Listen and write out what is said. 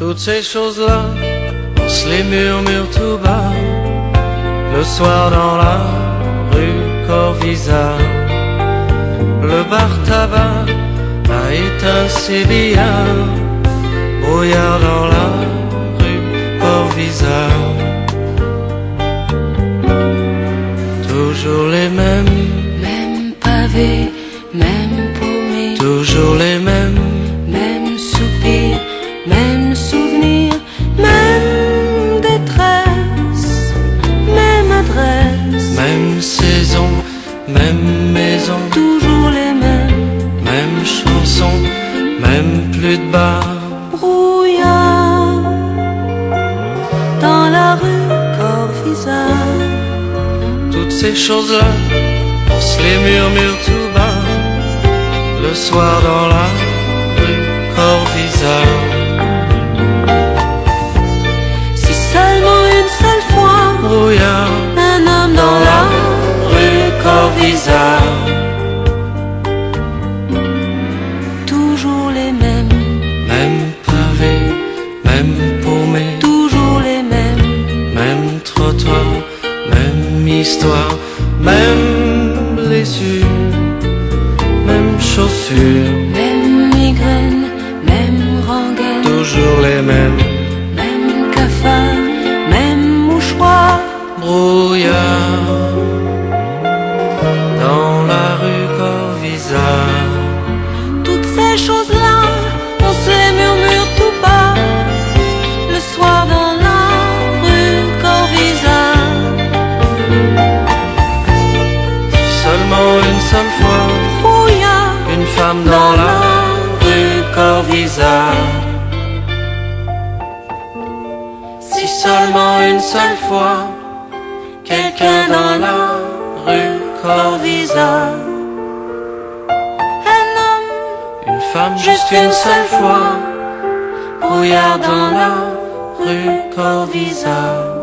Toutes ces choses-là, on se les murmure tout bas, le soir dans la rue Corvisart. Le bar tabac a éteint ses billards, brouillard dans la rue Corvisart. Toujours les mêmes, Même pavés, même paumés, toujours les mêmes, même soupirs, même souvenirs, même détresse, même adresse, même saison, même maison, toujours les mêmes, même chanson, même plus de bar. brouillard dans la rue Corvisart. Toutes ces choses-là, on se les murmure tout bas, le soir dans la rue Corvisart. Si seulement une seule fois, Brouillard un homme dans la rue Corvisart. toujours les mêmes, Même pavé, même paumé, toujours les mêmes, même trottoir, même histoire, même blessure, même chaussures, même migraine, même rengaine, toujours les mêmes. même cafard, même mouchoir, Brouillard dans la rue Corvisart. toutes ces choses-là, on se les murmure tout bas, le soir dans la rue Corvisart. Seulement une seule fois, Brouillard une femme dans la rue Corvisart. Si seulement une seule fois, quelqu'un dans la rue Corvisart. un homme, Une femme juste une seule fois, brouillard dans la rue Corvisart.